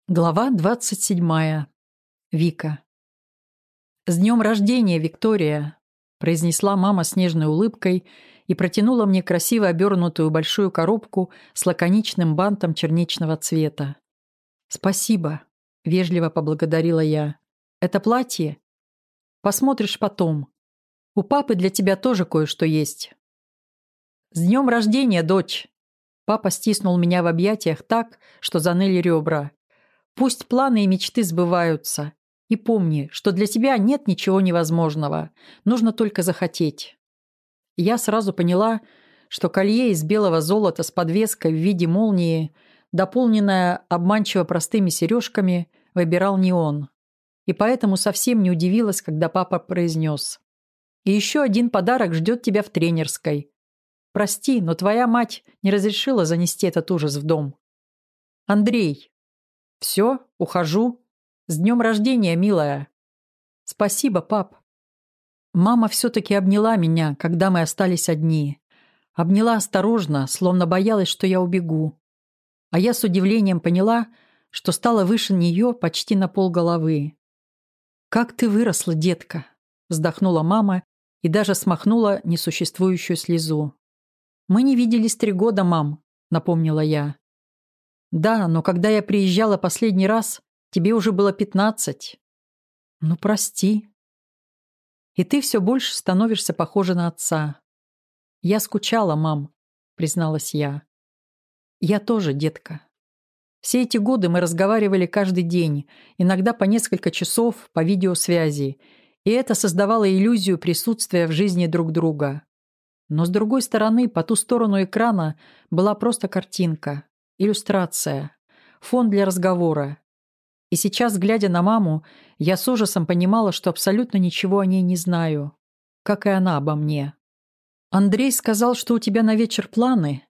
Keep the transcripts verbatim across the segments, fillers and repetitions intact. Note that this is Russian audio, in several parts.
Глава двадцать седьмая. Вика. «С днем рождения, Виктория!» – произнесла мама с нежной улыбкой и протянула мне красиво обернутую большую коробку с лаконичным бантом черничного цвета. «Спасибо», – вежливо поблагодарила я. «Это платье? Посмотришь потом. У папы для тебя тоже кое-что есть». «С днем рождения, дочь!» Папа стиснул меня в объятиях так, что заныли ребра. «Пусть планы и мечты сбываются. И помни, что для тебя нет ничего невозможного. Нужно только захотеть». Я сразу поняла, что колье из белого золота с подвеской в виде молнии, дополненное обманчиво простыми сережками, выбирал не он. И поэтому совсем не удивилась, когда папа произнес: «И еще один подарок ждет тебя в тренерской. Прости, но твоя мать не разрешила занести этот ужас в дом. Андрей». «Все, ухожу. С днем рождения, милая». «Спасибо, пап». Мама все-таки обняла меня, когда мы остались одни. Обняла осторожно, словно боялась, что я убегу. А я с удивлением поняла, что стала выше нее почти на полголовы. «Как ты выросла, детка!» – вздохнула мама и даже смахнула несуществующую слезу. «Мы не виделись три года, мам», – напомнила я. «Да, но когда я приезжала последний раз, тебе уже было пятнадцать. Ну, прости. И ты все больше становишься похожа на отца». «Я скучала, мам», — призналась я. «Я тоже, детка. Все эти годы мы разговаривали каждый день, иногда по несколько часов по видеосвязи, и это создавало иллюзию присутствия в жизни друг друга. Но с другой стороны, по ту сторону экрана была просто картинка. Иллюстрация, фон для разговора. И сейчас, глядя на маму, я с ужасом понимала, что абсолютно ничего о ней не знаю, как и она обо мне. «Андрей сказал, что у тебя на вечер планы.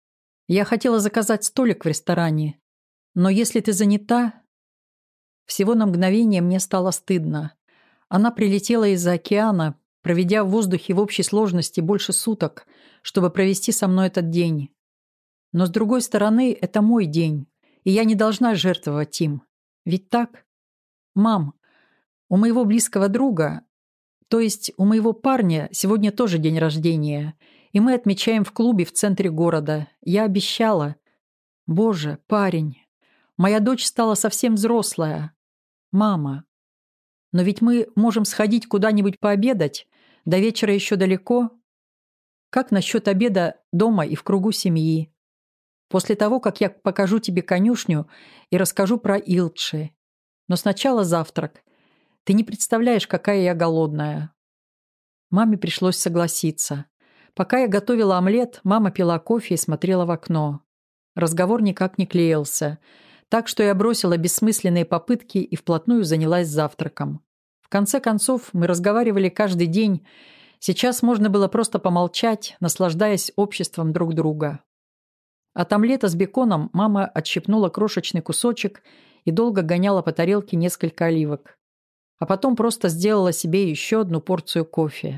Я хотела заказать столик в ресторане, но если ты занята...» Всего на мгновение мне стало стыдно. Она прилетела из-за океана, проведя в воздухе в общей сложности больше суток, чтобы провести со мной этот день. Но с другой стороны, это мой день, и я не должна жертвовать им. Ведь так? Мам, у моего близкого друга, то есть у моего парня, сегодня тоже день рождения, и мы отмечаем в клубе в центре города. Я обещала. Боже, парень, моя дочь стала совсем взрослая. Мама, но ведь мы можем сходить куда-нибудь пообедать, до вечера еще далеко. Как насчет обеда дома и в кругу семьи? После того, как я покажу тебе конюшню и расскажу про Илдши. Но сначала завтрак. Ты не представляешь, какая я голодная». Маме пришлось согласиться. Пока я готовила омлет, мама пила кофе и смотрела в окно. Разговор никак не клеился, так что я бросила бессмысленные попытки и вплотную занялась завтраком. В конце концов, мы разговаривали каждый день. Сейчас можно было просто помолчать, наслаждаясь обществом друг друга. От омлета с беконом мама отщипнула крошечный кусочек и долго гоняла по тарелке несколько оливок. А потом просто сделала себе еще одну порцию кофе.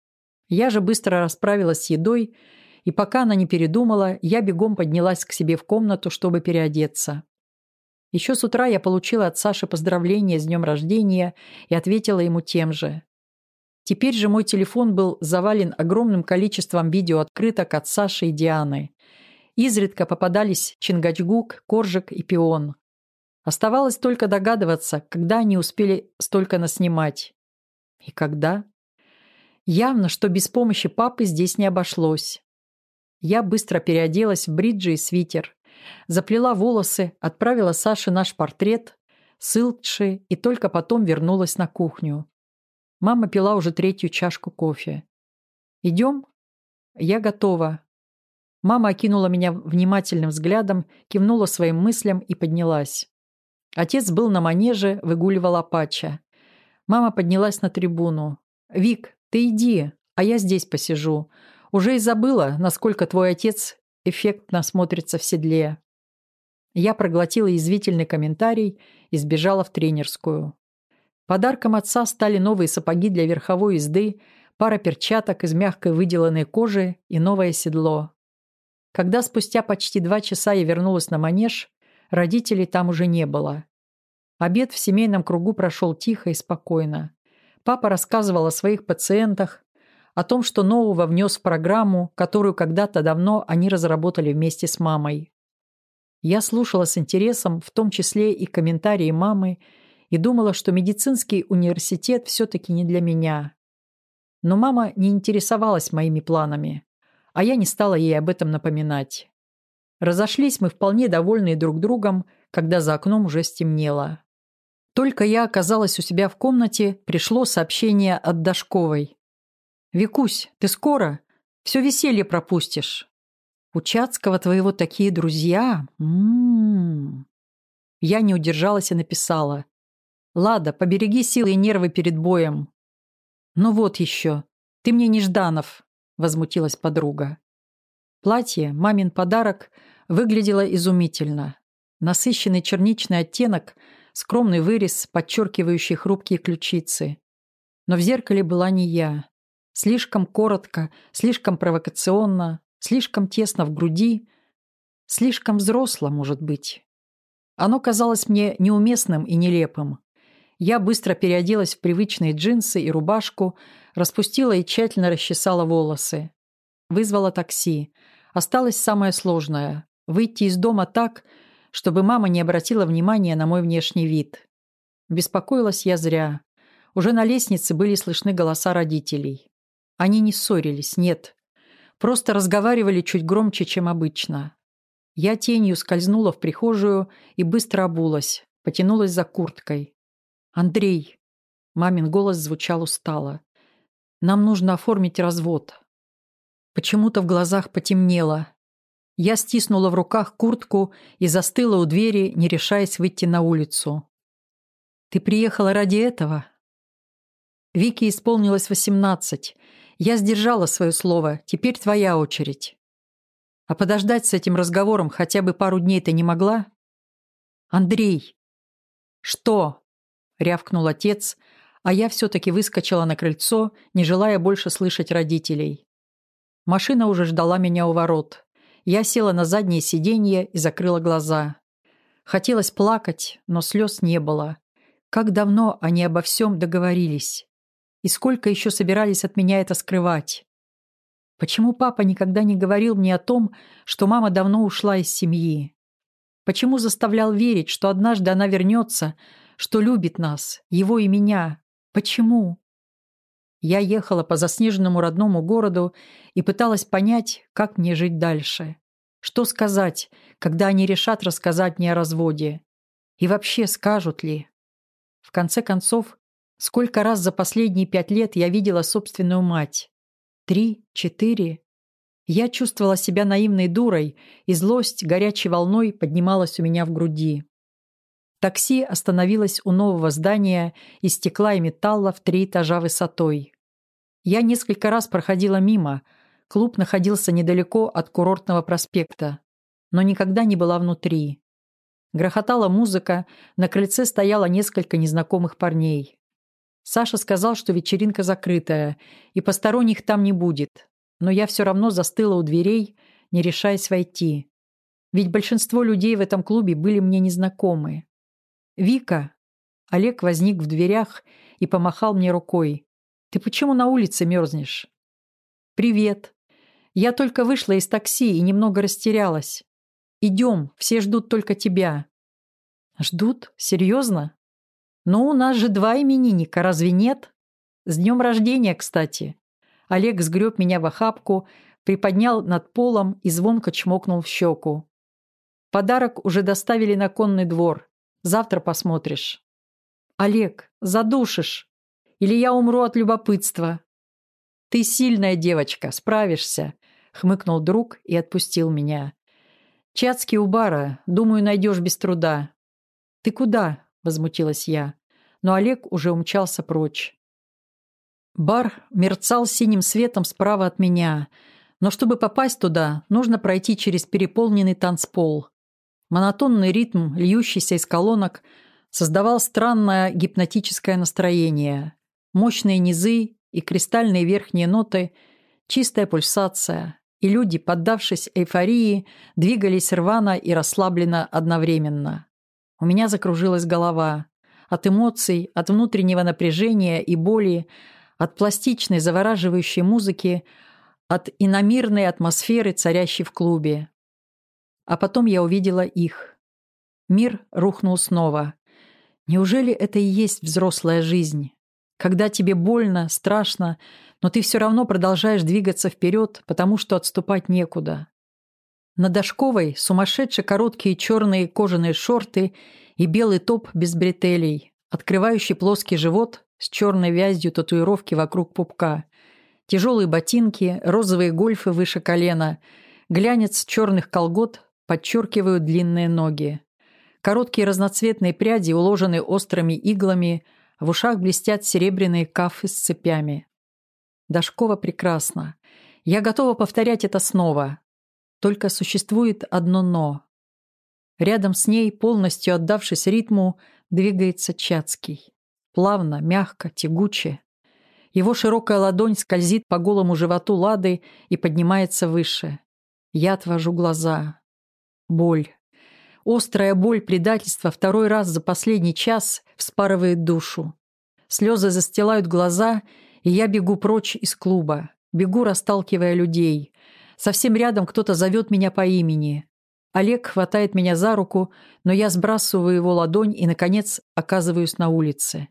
Я же быстро расправилась с едой, и пока она не передумала, я бегом поднялась к себе в комнату, чтобы переодеться. Еще с утра я получила от Саши поздравления с днем рождения и ответила ему тем же. Теперь же мой телефон был завален огромным количеством видеооткрыток от Саши и Дианы. Изредка попадались Чингачгук, Коржик и Пион. Оставалось только догадываться, когда они успели столько наснимать. И когда? Явно, что без помощи папы здесь не обошлось. Я быстро переоделась в бриджи и свитер, заплела волосы, отправила Саше наш портрет с Илдши и только потом вернулась на кухню. Мама пила уже третью чашку кофе. «Идем?» «Я готова». Мама окинула меня внимательным взглядом, кивнула своим мыслям и поднялась. Отец был на манеже, выгуливал Апача. Мама поднялась на трибуну. «Вик, ты иди, а я здесь посижу. Уже и забыла, насколько твой отец эффектно смотрится в седле». Я проглотила язвительный комментарий и сбежала в тренерскую. Подарком отца стали новые сапоги для верховой езды, пара перчаток из мягкой выделанной кожи и новое седло. Когда спустя почти два часа я вернулась на манеж, родителей там уже не было. Обед в семейном кругу прошел тихо и спокойно. Папа рассказывал о своих пациентах, о том, что нового внес в программу, которую когда-то давно они разработали вместе с мамой. Я слушала с интересом, в том числе и комментарии мамы, и думала, что медицинский университет все-таки не для меня. Но мама не интересовалась моими планами, а я не стала ей об этом напоминать. Разошлись мы вполне довольные друг другом, когда за окном уже стемнело. Только я оказалась у себя в комнате, пришло сообщение от Дашковой. «Викусь, ты скоро? Все веселье пропустишь. У Чацкого твоего такие друзья. М-м-м». Я не удержалась и написала. «Лада, побереги силы и нервы перед боем». «Ну вот еще. Ты мне не Жданов», — возмутилась подруга. Платье, мамин подарок, выглядело изумительно. Насыщенный черничный оттенок, скромный вырез, подчеркивающий хрупкие ключицы. Но в зеркале была не я. Слишком коротко, слишком провокационно, слишком тесно в груди, слишком взросло, может быть. Оно казалось мне неуместным и нелепым. Я быстро переоделась в привычные джинсы и рубашку, распустила и тщательно расчесала волосы. Вызвала такси. Осталось самое сложное – выйти из дома так, чтобы мама не обратила внимания на мой внешний вид. Беспокоилась я зря. Уже на лестнице были слышны голоса родителей. Они не ссорились, нет. Просто разговаривали чуть громче, чем обычно. Я тенью скользнула в прихожую и быстро обулась, потянулась за курткой. «Андрей!» – мамин голос звучал устало. «Нам нужно оформить развод». Почему-то в глазах потемнело. Я стиснула в руках куртку и застыла у двери, не решаясь выйти на улицу. «Ты приехала ради этого?» Вике исполнилось восемнадцать. Я сдержала свое слово, теперь твоя очередь. А подождать с этим разговором хотя бы пару дней ты не могла? Андрей! Что? Рявкнул отец, а я все-таки выскочила на крыльцо, не желая больше слышать родителей. Машина уже ждала меня у ворот. Я села на заднее сиденье и закрыла глаза. Хотелось плакать, но слез не было. Как давно они обо всем договорились? И сколько еще собирались от меня это скрывать? Почему папа никогда не говорил мне о том, что мама давно ушла из семьи? Почему заставлял верить, что однажды она вернется, что любит нас, его и меня? Почему? Я ехала по заснеженному родному городу и пыталась понять, как мне жить дальше. Что сказать, когда они решат рассказать мне о разводе? И вообще скажут ли? В конце концов, сколько раз за последние пять лет я видела собственную мать? Три, четыре. Я чувствовала себя наивной дурой, и злость горячей волной поднималась у меня в груди. Такси остановилось у нового здания из стекла и металла в три этажа высотой. Я несколько раз проходила мимо. Клуб находился недалеко от курортного проспекта, но никогда не была внутри. Грохотала музыка, на крыльце стояло несколько незнакомых парней. Саша сказал, что вечеринка закрытая, и посторонних там не будет, но я все равно застыла у дверей, не решаясь войти. Ведь большинство людей в этом клубе были мне незнакомы. «Вика!» Олег возник в дверях и помахал мне рукой. «Ты почему на улице мерзнешь?» «Привет. Я только вышла из такси и немного растерялась. Идем, все ждут только тебя». «Ждут? Серьезно? Ну, у нас же два именинника, разве нет? С днем рождения, кстати». Олег сгреб меня в охапку, приподнял над полом и звонко чмокнул в щеку. «Подарок уже доставили на конный двор. Завтра посмотришь». «Олег, задушишь. Или я умру от любопытства». «Ты сильная девочка, справишься», — хмыкнул друг и отпустил меня. «Чацкий у бара, думаю, найдешь без труда». «Ты куда?» — возмутилась я. Но Олег уже умчался прочь. Бар мерцал синим светом справа от меня, но чтобы попасть туда, нужно пройти через переполненный танцпол. Монотонный ритм, льющийся из колонок, создавал странное гипнотическое настроение. Мощные низы и кристальные верхние ноты, чистая пульсация, и люди, поддавшись эйфории, двигались рвано и расслабленно одновременно. У меня закружилась голова. от эмоций, от внутреннего напряжения и боли, от пластичной завораживающей музыки, от иномирной атмосферы, царящей в клубе. А потом я увидела их. Мир рухнул снова. Неужели это и есть взрослая жизнь? Когда тебе больно, страшно, но ты все равно продолжаешь двигаться вперед, потому что отступать некуда. На Дашковой сумасшедшие короткие черные кожаные шорты и белый топ без бретелей, открывающий плоский живот с черной вязью татуировки вокруг пупка, тяжелые ботинки, розовые гольфы выше колена, глянец черных колгот подчеркивают длинные ноги. Короткие разноцветные пряди уложены острыми иглами, в ушах блестят серебряные кафы с цепями. Дашкова прекрасна. Я готова повторять это снова. Только существует одно «но». Рядом с ней, полностью отдавшись ритму, двигается Чацкий. Плавно, мягко, тягуче. Его широкая ладонь скользит по голому животу Лады и поднимается выше. Я отвожу глаза. Боль. Острая боль предательства второй раз за последний час вспарывает душу. Слезы застилают глаза, и я бегу прочь из клуба. Бегу, расталкивая людей. Совсем рядом кто-то зовет меня по имени. Олег хватает меня за руку, но я сбрасываю его ладонь и, наконец, оказываюсь на улице.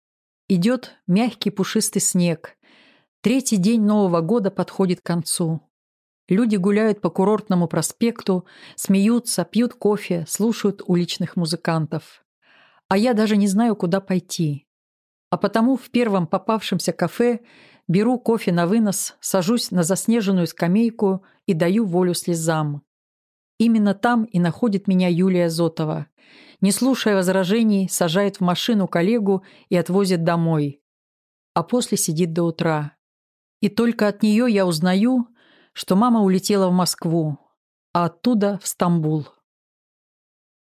Идет мягкий пушистый снег. Третий день Нового года подходит к концу. Люди гуляют по курортному проспекту, смеются, пьют кофе, слушают уличных музыкантов. А я даже не знаю, куда пойти. А потому в первом попавшемся кафе беру кофе на вынос, сажусь на заснеженную скамейку и даю волю слезам. Именно там и находит меня Юлия Зотова. Не слушая возражений, сажает в машину коллегу и отвозит домой. А после сидит до утра. И только от нее я узнаю, что мама улетела в Москву, а оттуда в Стамбул.